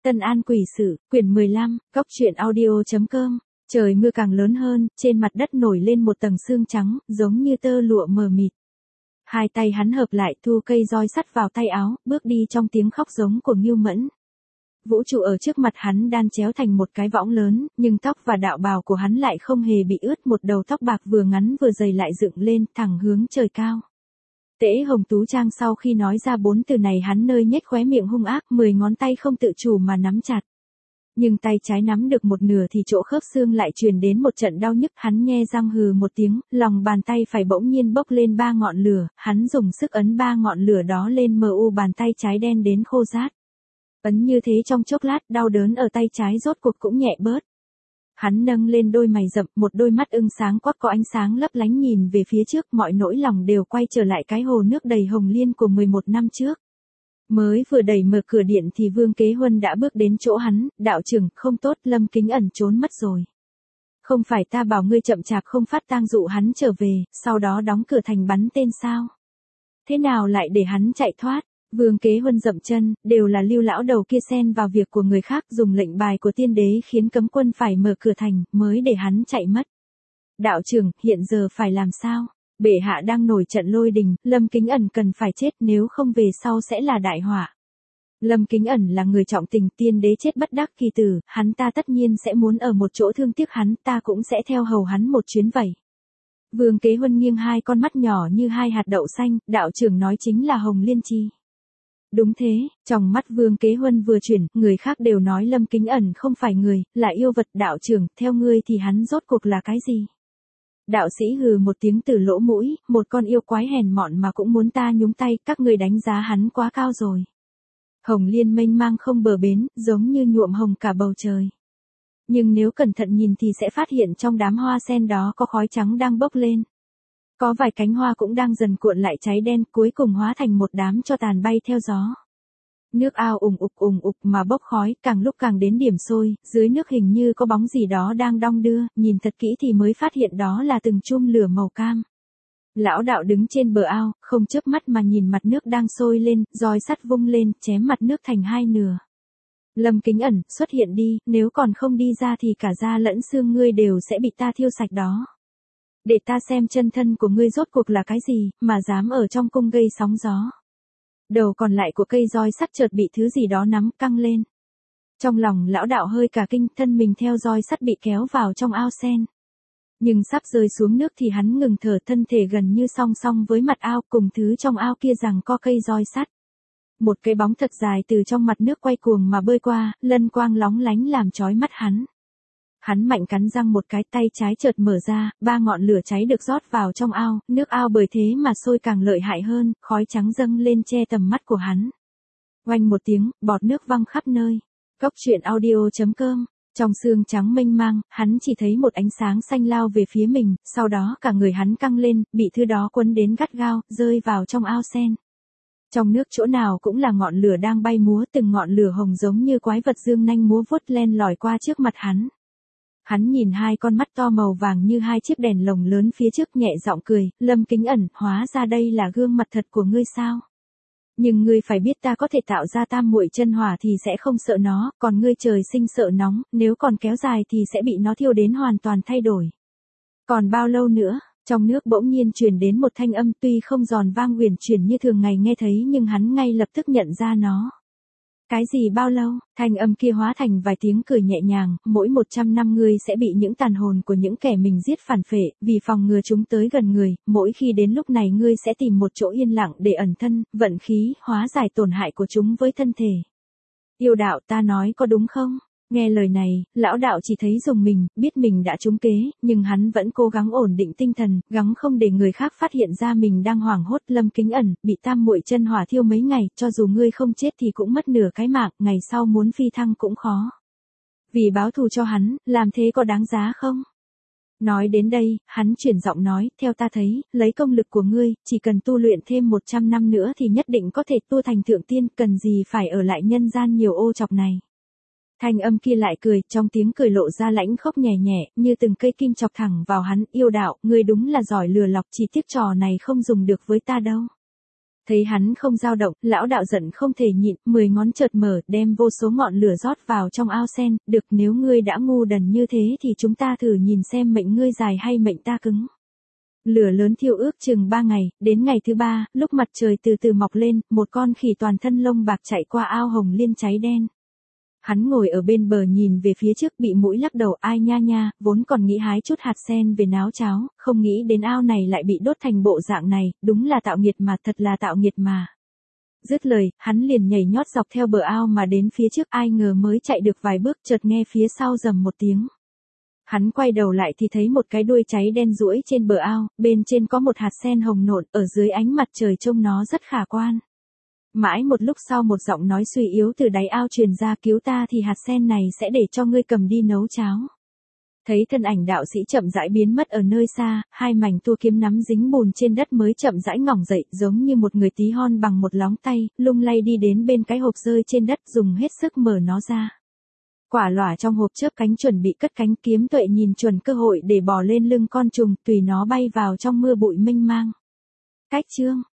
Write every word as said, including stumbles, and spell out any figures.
Tân An Quỷ Sự, quyển mười lăm, góc truyện audio.com. Trời mưa càng lớn hơn, trên mặt đất nổi lên một tầng sương trắng, giống như tơ lụa mờ mịt. Hai tay hắn hợp lại thu cây roi sắt vào tay áo, bước đi trong tiếng khóc giống của Ngưu Mẫn. Vũ trụ ở trước mặt hắn đan chéo thành một cái võng lớn, nhưng tóc và đạo bào của hắn lại không hề bị ướt, một đầu tóc bạc vừa ngắn vừa dày lại dựng lên, thẳng hướng trời cao. Tễ Hồng Tú Trang sau khi nói ra bốn từ này hắn nơi nhếch khóe miệng hung ác, mười ngón tay không tự chủ mà nắm chặt. Nhưng tay trái nắm được một nửa thì chỗ khớp xương lại truyền đến một trận đau nhức, hắn nhe răng hừ một tiếng, lòng bàn tay phải bỗng nhiên bốc lên ba ngọn lửa, hắn dùng sức ấn ba ngọn lửa đó lên mờ u bàn tay trái đen đến khô rát. Ấn như thế trong chốc lát, đau đớn ở tay trái rốt cuộc cũng nhẹ bớt. Hắn nâng lên đôi mày rậm, một đôi mắt ưng sáng quắc có ánh sáng lấp lánh nhìn về phía trước, mọi nỗi lòng đều quay trở lại cái hồ nước đầy hồng liên của mười một năm trước. Mới vừa đẩy mở cửa điện thì Vương Kế Huân đã bước đến chỗ hắn, đạo trưởng, không tốt, Lâm Kính Ẩn trốn mất rồi. Không phải ta bảo ngươi chậm chạp không phát tang dụ hắn trở về, sau đó đóng cửa thành bắn tên sao? Thế nào lại để hắn chạy thoát? Vương Kế Huân dậm chân, đều là Lưu lão đầu kia xen vào việc của người khác, dùng lệnh bài của tiên đế khiến cấm quân phải mở cửa thành, mới để hắn chạy mất. Đạo trưởng, hiện giờ phải làm sao? Bệ hạ đang nổi trận lôi đình, Lâm Kính Ẩn cần phải chết, nếu không về sau sẽ là đại họa. Lâm Kính Ẩn là người trọng tình, tiên đế chết bất đắc kỳ tử, hắn ta tất nhiên sẽ muốn ở một chỗ thương tiếc hắn, ta cũng sẽ theo hầu hắn một chuyến vậy. Vương Kế Huân nghiêng hai con mắt nhỏ như hai hạt đậu xanh, đạo trưởng nói chính là Hồng Liên Chi. Đúng thế, trong mắt Vương Kế Huân vừa chuyển, người khác đều nói Lâm Kính Ẩn không phải người, là yêu vật, đạo trưởng, theo ngươi thì hắn rốt cuộc là cái gì? Đạo sĩ hừ một tiếng từ lỗ mũi, một con yêu quái hèn mọn mà cũng muốn ta nhúng tay, các ngươi đánh giá hắn quá cao rồi. Hồng Liên mênh mang không bờ bến, giống như nhuộm hồng cả bầu trời. Nhưng nếu cẩn thận nhìn thì sẽ phát hiện trong đám hoa sen đó có khói trắng đang bốc lên. Có vài cánh hoa cũng đang dần cuộn lại cháy đen, cuối cùng hóa thành một đám tro tàn bay theo gió. Nước ao ùng ục ùng ục mà bốc khói, càng lúc càng đến điểm sôi, dưới nước hình như có bóng gì đó đang đong đưa, nhìn thật kỹ thì mới phát hiện đó là từng chum lửa màu cam. Lão đạo đứng trên bờ ao, không chớp mắt mà nhìn mặt nước đang sôi lên, roi sắt vung lên, chém mặt nước thành hai nửa. Lâm Kính Ẩn, xuất hiện đi, nếu còn không đi ra thì cả da lẫn xương ngươi đều sẽ bị ta thiêu sạch đó. Để ta xem chân thân của ngươi rốt cuộc là cái gì, mà dám ở trong cung gây sóng gió. Đầu còn lại của cây roi sắt chợt bị thứ gì đó nắm căng lên. Trong lòng lão đạo hơi cả kinh, thân mình theo roi sắt bị kéo vào trong ao sen. Nhưng sắp rơi xuống nước thì hắn ngừng thở, thân thể gần như song song với mặt ao, cùng thứ trong ao kia giằng co cây roi sắt. Một cái bóng thật dài từ trong mặt nước quay cuồng mà bơi qua, lân quang lóng lánh làm chói mắt hắn. Hắn mạnh cắn răng một cái, tay trái chợt mở ra, ba ngọn lửa cháy được rót vào trong ao, nước ao bởi thế mà sôi càng lợi hại hơn, khói trắng dâng lên che tầm mắt của hắn. Oanh một tiếng, bọt nước văng khắp nơi. Góc truyện audio.com. Trong sương trắng mênh mang, hắn chỉ thấy một ánh sáng xanh lao về phía mình, sau đó cả người hắn căng lên, bị thứ đó quấn đến gắt gao, rơi vào trong ao sen. Trong nước chỗ nào cũng là ngọn lửa đang bay múa, từng ngọn lửa hồng giống như quái vật dương nanh múa vuốt len lỏi qua trước mặt hắn. Hắn nhìn hai con mắt to màu vàng như hai chiếc đèn lồng lớn phía trước, nhẹ giọng cười, Lâm Kính Ẩn, hóa ra đây là gương mặt thật của ngươi sao? Nhưng ngươi phải biết ta có thể tạo ra tam muội chân hỏa thì sẽ không sợ nó, còn ngươi trời sinh sợ nóng, nếu còn kéo dài thì sẽ bị nó thiêu đến hoàn toàn thay đổi. Còn bao lâu nữa? Trong nước bỗng nhiên truyền đến một thanh âm, tuy không giòn vang huyền chuyển như thường ngày nghe thấy nhưng hắn ngay lập tức nhận ra nó. Cái gì bao lâu? Thanh âm kia hóa thành vài tiếng cười nhẹ nhàng, mỗi một trăm năm ngươi sẽ bị những tàn hồn của những kẻ mình giết phản phệ, vì phòng ngừa chúng tới gần người, mỗi khi đến lúc này ngươi sẽ tìm một chỗ yên lặng để ẩn thân, vận khí, hóa giải tổn hại của chúng với thân thể. Yêu đạo, ta nói có đúng không? Nghe lời này, lão đạo chỉ thấy rùng mình, biết mình đã trúng kế, nhưng hắn vẫn cố gắng ổn định tinh thần, gắng không để người khác phát hiện ra mình đang hoảng hốt. Lâm Kính Ẩn, bị tam muội chân hỏa thiêu mấy ngày, cho dù ngươi không chết thì cũng mất nửa cái mạng, ngày sau muốn phi thăng cũng khó. Vì báo thù cho hắn, làm thế có đáng giá không? Nói đến đây, hắn chuyển giọng nói, theo ta thấy, lấy công lực của ngươi, chỉ cần tu luyện thêm một trăm năm nữa thì nhất định có thể tu thành thượng tiên, cần gì phải ở lại nhân gian nhiều ô chọc này. Thanh âm kia lại cười, trong tiếng cười lộ ra lãnh khốc nhẹ nhẹ, như từng cây kim chọc thẳng vào hắn, yêu đạo, ngươi đúng là giỏi lừa lọc, chỉ tiếc trò này không dùng được với ta đâu. Thấy hắn không dao động, lão đạo giận không thể nhịn, mười ngón chợt mở, đem vô số ngọn lửa rót vào trong ao sen, được nếu ngươi đã ngu đần như thế thì chúng ta thử nhìn xem mệnh ngươi dài hay mệnh ta cứng. Lửa lớn thiêu ước chừng ba ngày, đến ngày thứ ba, lúc mặt trời từ từ mọc lên, một con khỉ toàn thân lông bạc chạy qua ao hồng liên cháy đen. Hắn ngồi ở bên bờ nhìn về phía trước bị mũi lắc đầu, ai nha nha, vốn còn nghĩ hái chút hạt sen về náo cháo, không nghĩ đến ao này lại bị đốt thành bộ dạng này, đúng là tạo nghiệt mà, thật là tạo nghiệt mà. Dứt lời, hắn liền nhảy nhót dọc theo bờ ao mà đến phía trước, ai ngờ mới chạy được vài bước chợt nghe phía sau rầm một tiếng. Hắn quay đầu lại thì thấy một cái đuôi cháy đen duỗi trên bờ ao, bên trên có một hạt sen hồng nộn, ở dưới ánh mặt trời trông nó rất khả quan. Mãi một lúc sau một giọng nói suy yếu từ đáy ao truyền ra, cứu ta thì hạt sen này sẽ để cho ngươi cầm đi nấu cháo. Thấy thân ảnh đạo sĩ chậm rãi biến mất ở nơi xa, hai mảnh tua kiếm nắm dính bùn trên đất mới chậm rãi ngỏng dậy, giống như một người tí hon bằng một lóng tay, lung lay đi đến bên cái hộp rơi trên đất, dùng hết sức mở nó ra. Quả lỏa trong hộp chớp cánh chuẩn bị cất cánh, kiếm tuệ nhìn chuẩn cơ hội để bò lên lưng con trùng, tùy nó bay vào trong mưa bụi mênh mang. Cách chương